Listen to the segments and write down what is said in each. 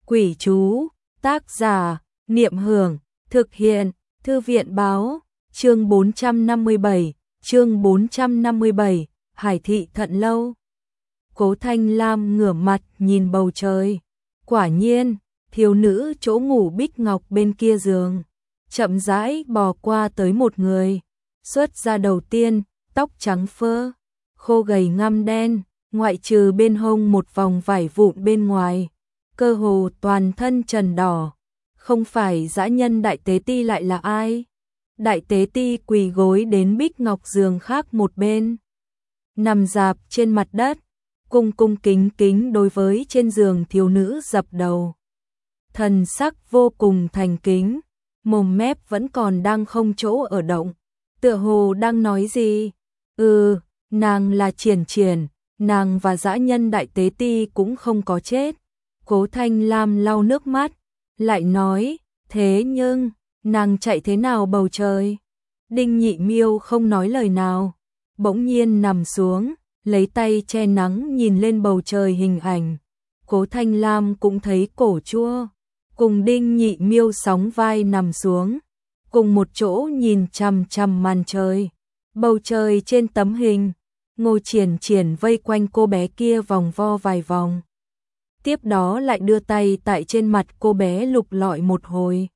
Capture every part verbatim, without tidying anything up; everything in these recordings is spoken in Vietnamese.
Quỷ chú, tác giả, Niệm Hưởng, thực hiện, Thư viện báo, chương bốn trăm năm mươi bảy, chương bốn trăm năm mươi bảy, Hải thị Thận Lâu. Cố Thanh Lam ngửa mặt nhìn bầu trời, quả nhiên, thiếu nữ chỗ ngủ bích ngọc bên kia giường, chậm rãi bò qua tới một người, xuất ra đầu tiên, tóc trắng phơ, khô gầy ngăm đen, ngoại trừ bên hông một vòng vải vụn bên ngoài, cơ hồ toàn thân trần đỏ. Không phải dã nhân Đại Tế Ti lại là ai? Đại Tế Ti quỳ gối đến bích ngọc giường khác một bên, nằm rạp trên mặt đất, cung cung kính kính đối với trên giường thiếu nữ dập đầu. Thần sắc vô cùng thành kính, mồm mép vẫn còn đang không chỗ ở động, tựa hồ đang nói gì? Ừ, nàng là Triển Triển, nàng và dã nhân Đại Tế Ti cũng không có chết. Cố Thanh Lam lau nước mắt, lại nói, thế nhưng, nàng chạy thế nào bầu trời? Đinh Nhị Miêu không nói lời nào, bỗng nhiên nằm xuống, lấy tay che nắng nhìn lên bầu trời hình ảnh. Cố Thanh Lam cũng thấy cổ chua, cùng Đinh Nhị Miêu sóng vai nằm xuống, cùng một chỗ nhìn chằm chằm màn trời. Bầu trời trên tấm hình, Ngô Triển Triển vây quanh cô bé kia vòng vo vài vòng. Tiếp đó lại đưa tay tại trên mặt cô bé lục lọi một hồi.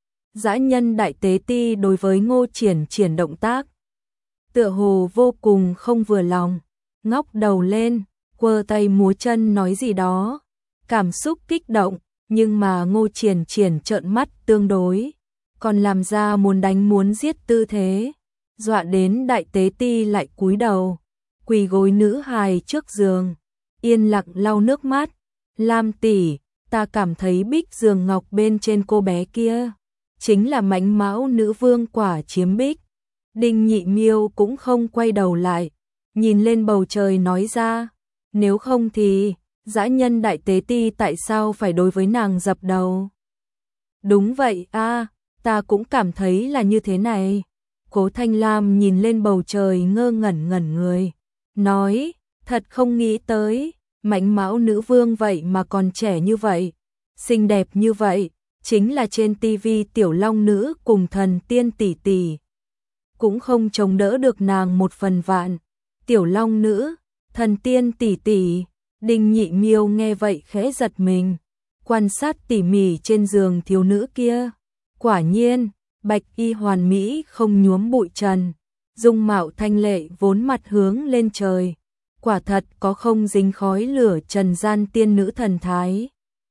Dã nhân Đại Tế Ti đối với Ngô Triển Triển động tác, tựa hồ vô cùng không vừa lòng, ngóc đầu lên, quơ tay múa chân nói gì đó, cảm xúc kích động, nhưng mà Ngô Triển Triển trợn mắt tương đối, còn làm ra muốn đánh muốn giết tư thế, dọa đến Đại Tế Ti lại cúi đầu, quỳ gối nữ hài trước giường, yên lặng lau nước mắt. Lam tỷ, ta cảm thấy bích giường ngọc bên trên cô bé kia chính là mãnh mão nữ vương quả chiếm bích. Đinh Nhị Miêu cũng không quay đầu lại, nhìn lên bầu trời nói ra, nếu không thì dã nhân Đại Tế Ti tại sao phải đối với nàng dập đầu? Đúng vậy a, ta cũng cảm thấy là như thế này. Cố Thanh Lam nhìn lên bầu trời ngơ ngẩn ngẩn người, nói, thật không nghĩ tới. Mãnh mão nữ vương vậy mà còn trẻ như vậy, xinh đẹp như vậy, chính là trên tivi tiểu long nữ cùng thần tiên tỷ tỷ, cũng không chống đỡ được nàng một phần vạn. Tiểu long nữ, thần tiên tỷ tỷ, Đinh Nhị Miêu nghe vậy khẽ giật mình, quan sát tỉ mỉ trên giường thiếu nữ kia, quả nhiên, bạch y hoàn mỹ không nhuốm bụi trần, dung mạo thanh lệ vốn mặt hướng lên trời. Quả thật có không dính khói lửa trần gian tiên nữ thần thái.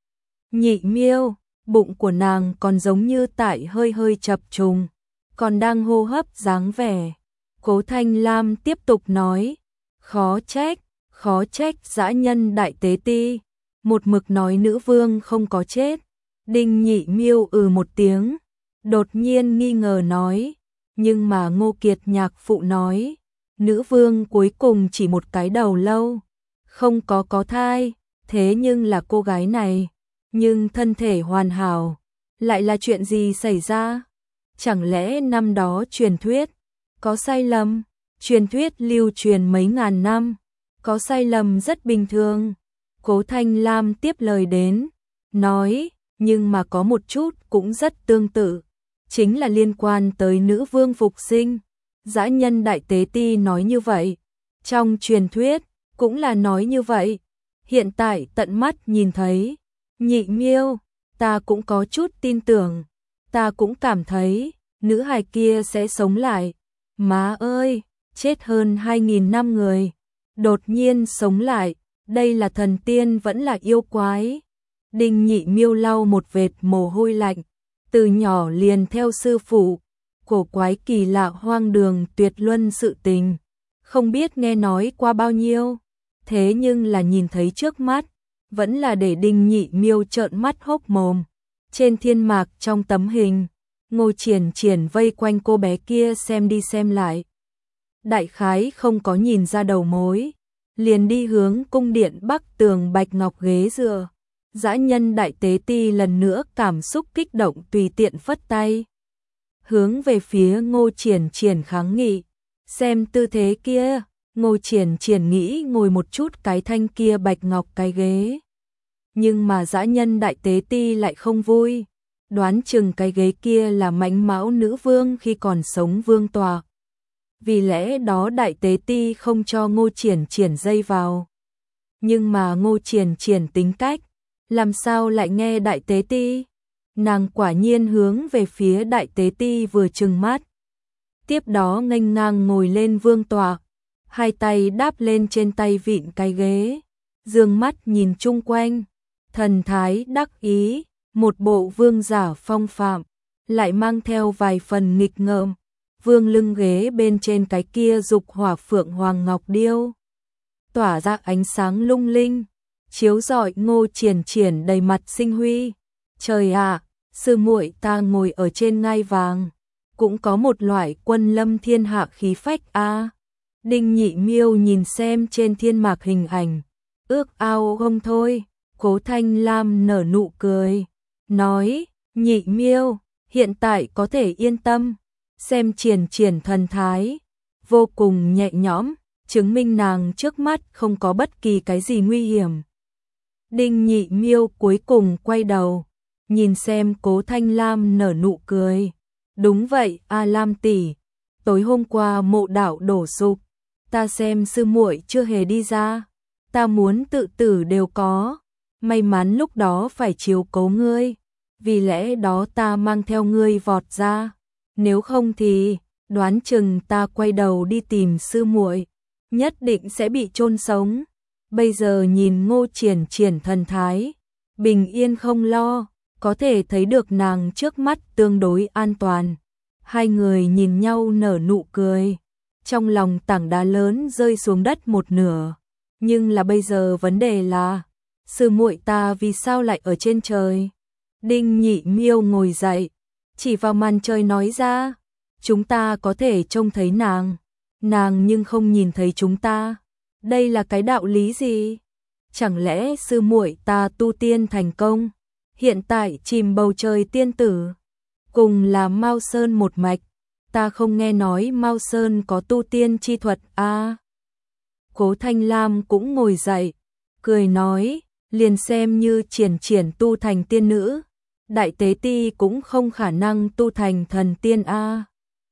Nhị Miêu, bụng của nàng còn giống như tại hơi hơi chập trùng, còn đang hô hấp dáng vẻ. Cố Thanh Lam tiếp tục nói, khó trách, khó trách dã nhân Đại Tế Ti, một mực nói nữ vương không có chết. Đinh Nhị Miêu ừ một tiếng, đột nhiên nghi ngờ nói, nhưng mà Ngô Kiệt nhạc phụ nói, nữ vương cuối cùng chỉ một cái đầu lâu, không có có thai, thế nhưng là cô gái này, nhưng thân thể hoàn hảo, lại là chuyện gì xảy ra? Chẳng lẽ năm đó truyền thuyết có sai lầm? Truyền thuyết lưu truyền mấy ngàn năm, có sai lầm rất bình thường. Cố Thanh Lam tiếp lời đến, nói, nhưng mà có một chút cũng rất tương tự, chính là liên quan tới nữ vương phục sinh. Dã nhân Đại Tế Ti nói như vậy, trong truyền thuyết cũng là nói như vậy, hiện tại tận mắt nhìn thấy. Nhị Miêu, ta cũng có chút tin tưởng, ta cũng cảm thấy nữ hài kia sẽ sống lại. Má ơi, chết hơn hai nghìn năm người, đột nhiên sống lại, đây là thần tiên vẫn là yêu quái? Đinh Nhị Miêu lau một vệt mồ hôi lạnh, từ nhỏ liền theo sư phụ, cổ quái kỳ lạ hoang đường tuyệt luân sự tình, không biết nghe nói qua bao nhiêu, thế nhưng là nhìn thấy trước mắt, vẫn là để Đinh Nhị Miêu trợn mắt hốc mồm. Trên thiên mạc trong tấm hình, Ngô Triển Triển vây quanh cô bé kia xem đi xem lại, đại khái không có nhìn ra đầu mối, liền đi hướng cung điện bắc tường bạch ngọc ghế dựa. Dã nhân Đại Tế Ti lần nữa cảm xúc kích động tùy tiện phất tay, hướng về phía Ngô Triển Triển kháng nghị, xem tư thế kia. Ngô Triển Triển nghĩ ngồi một chút cái thanh kia bạch ngọc cái ghế, Nhưng mà dã nhân Đại Tế Ti lại không vui, đoán chừng cái ghế kia là mãnh mão nữ vương khi còn sống vương tọa. Vì lẽ đó Đại Tế Ti không cho Ngô Triển Triển dây vào. Nhưng mà Ngô Triển Triển tính cách, làm sao lại nghe Đại Tế Ti? Nàng quả nhiên hướng về phía Đại Tế Ti vừa trừng mắt. Tiếp đó nghênh ngang ngồi lên vương tọa, hai tay đáp lên trên tay vịn cái ghế, dương mắt nhìn chung quanh, thần thái đắc ý, một bộ vương giả phong phạm, lại mang theo vài phần nghịch ngợm. Vương lưng ghế bên trên cái kia dục hỏa phượng hoàng ngọc điêu, tỏa ra ánh sáng lung linh, chiếu rọi Ngô Triển Triển đầy mặt sinh huy. Trời ạ, sư muội ta ngồi ở trên ngai vàng, cũng có một loại quân lâm thiên hạ khí phách a. Đinh Nhị Miêu nhìn xem trên thiên mạc hình ảnh, ước ao không thôi. Cố Thanh Lam nở nụ cười, nói: Nhị Miêu, hiện tại có thể yên tâm. Xem Triển Triển thần thái vô cùng nhẹ nhõm, chứng minh nàng trước mắt không có bất kỳ cái gì nguy hiểm. Đinh Nhị Miêu cuối cùng quay đầu, nhìn xem Cố Thanh Lam nở nụ cười. Đúng vậy, A Lam tỷ, tối hôm qua mộ đạo đổ sụp, ta xem sư muội chưa hề đi ra, ta muốn tự tử đều có, may mắn lúc đó phải chiếu cố ngươi, vì lẽ đó ta mang theo ngươi vọt ra, nếu không thì đoán chừng ta quay đầu đi tìm sư muội, nhất định sẽ bị chôn sống. Bây giờ nhìn Ngô Triển Triển thần thái bình yên không lo, có thể thấy được nàng trước mắt tương đối an toàn. Hai người nhìn nhau nở nụ cười, trong lòng tảng đá lớn rơi xuống đất một nửa. Nhưng là bây giờ vấn đề là, sư muội ta vì sao lại ở trên trời? Đinh Nhị Miêu ngồi dậy, chỉ vào màn trời nói ra, chúng ta có thể trông thấy nàng, nàng nhưng không nhìn thấy chúng ta. Đây là cái đạo lý gì? Chẳng lẽ sư muội ta tu tiên thành công, hiện tại chìm bầu trời tiên tử, cùng là Mao Sơn một mạch, ta không nghe nói Mao Sơn có tu tiên chi thuật a. À, Cố Thanh Lam cũng ngồi dậy, cười nói, liền xem như Triển Triển tu thành tiên nữ, Đại Tế Ti cũng không khả năng tu thành thần tiên a. À.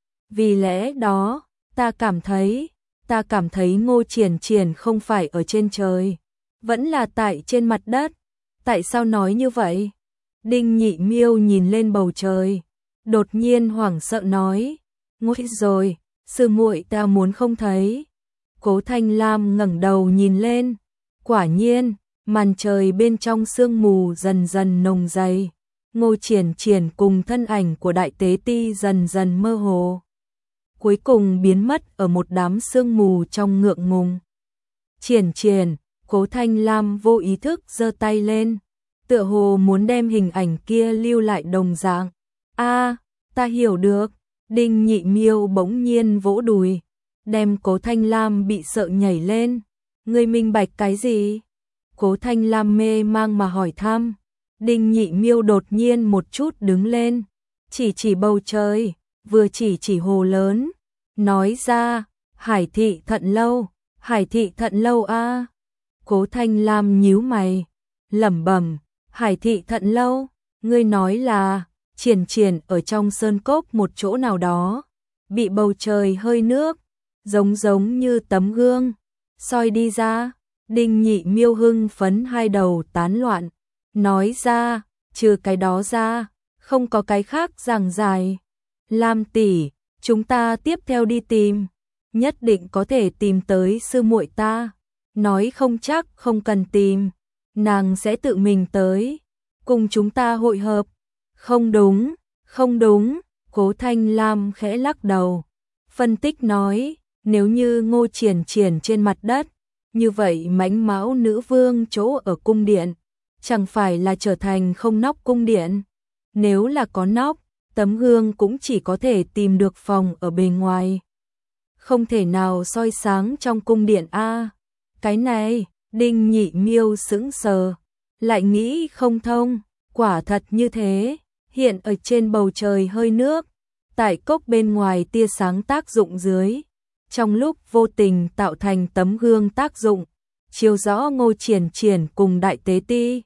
Vì lẽ đó, ta cảm thấy, ta cảm thấy Ngô Triển Triển không phải ở trên trời, vẫn là tại trên mặt đất. Tại sao nói như vậy? Đinh Nhị Miêu nhìn lên bầu trời, đột nhiên hoảng sợ nói, nguy rồi, sư muội ta muốn không thấy. Cố Thanh Lam ngẩng đầu nhìn lên, quả nhiên, màn trời bên trong sương mù dần dần nồng dày, Ngô Triển Triển cùng thân ảnh của Đại Tế Ti dần dần mơ hồ, cuối cùng biến mất ở một đám sương mù trong ngượng ngùng. Triển Triển, Cố Thanh Lam vô ý thức giơ tay lên, tựa hồ muốn đem hình ảnh kia lưu lại đồng dạng. A, à, ta hiểu được. Đinh Nhị Miêu bỗng nhiên vỗ đùi, đem Cố Thanh Lam bị sợ nhảy lên. Ngươi minh bạch cái gì? Cố Thanh Lam mê mang mà hỏi thăm. Đinh Nhị Miêu đột nhiên một chút đứng lên, chỉ chỉ bầu trời, vừa chỉ chỉ hồ lớn, nói ra, Hải Thị Thận Lâu, Hải Thị Thận Lâu a. À. Cố Thanh Lam nhíu mày, lẩm bẩm, Hải Thị Thận Lâu, ngươi nói là Triển Triển ở trong sơn cốc một chỗ nào đó, bị bầu trời hơi nước, giống giống như tấm gương, soi đi ra. Đinh Nhị Miêu hưng phấn hai đầu tán loạn, nói ra, trừ cái đó ra, không có cái khác giảng giải. Lam tỷ, chúng ta tiếp theo đi tìm, nhất định có thể tìm tới sư muội ta. Nói không chắc không cần tìm, nàng sẽ tự mình tới, cùng chúng ta hội hợp. Không đúng, không đúng, Cố Thanh Lam khẽ lắc đầu, phân tích nói, nếu như Ngô Triển Triển trên mặt đất, như vậy mãnh mão nữ vương chỗ ở cung điện, chẳng phải là trở thành không nóc cung điện. Nếu là có nóc, tấm gương cũng chỉ có thể tìm được phòng ở bề ngoài, không thể nào soi sáng trong cung điện a. Cái này, Đinh Nhị Miêu sững sờ, lại nghĩ không thông, quả thật như thế, hiện ở trên bầu trời hơi nước, tại cốc bên ngoài tia sáng tác dụng dưới, trong lúc vô tình tạo thành tấm gương tác dụng, chiếu rõ Ngô Triển Triển cùng Đại Tế Ti,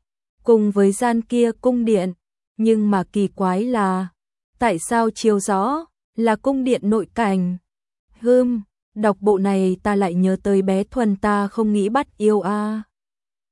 cùng với gian kia cung điện, nhưng mà kỳ quái là, tại sao chiếu rõ là cung điện nội cảnh? Hừm, đọc bộ này ta lại nhớ tới bé Thuần ta không nghĩ bắt yêu a.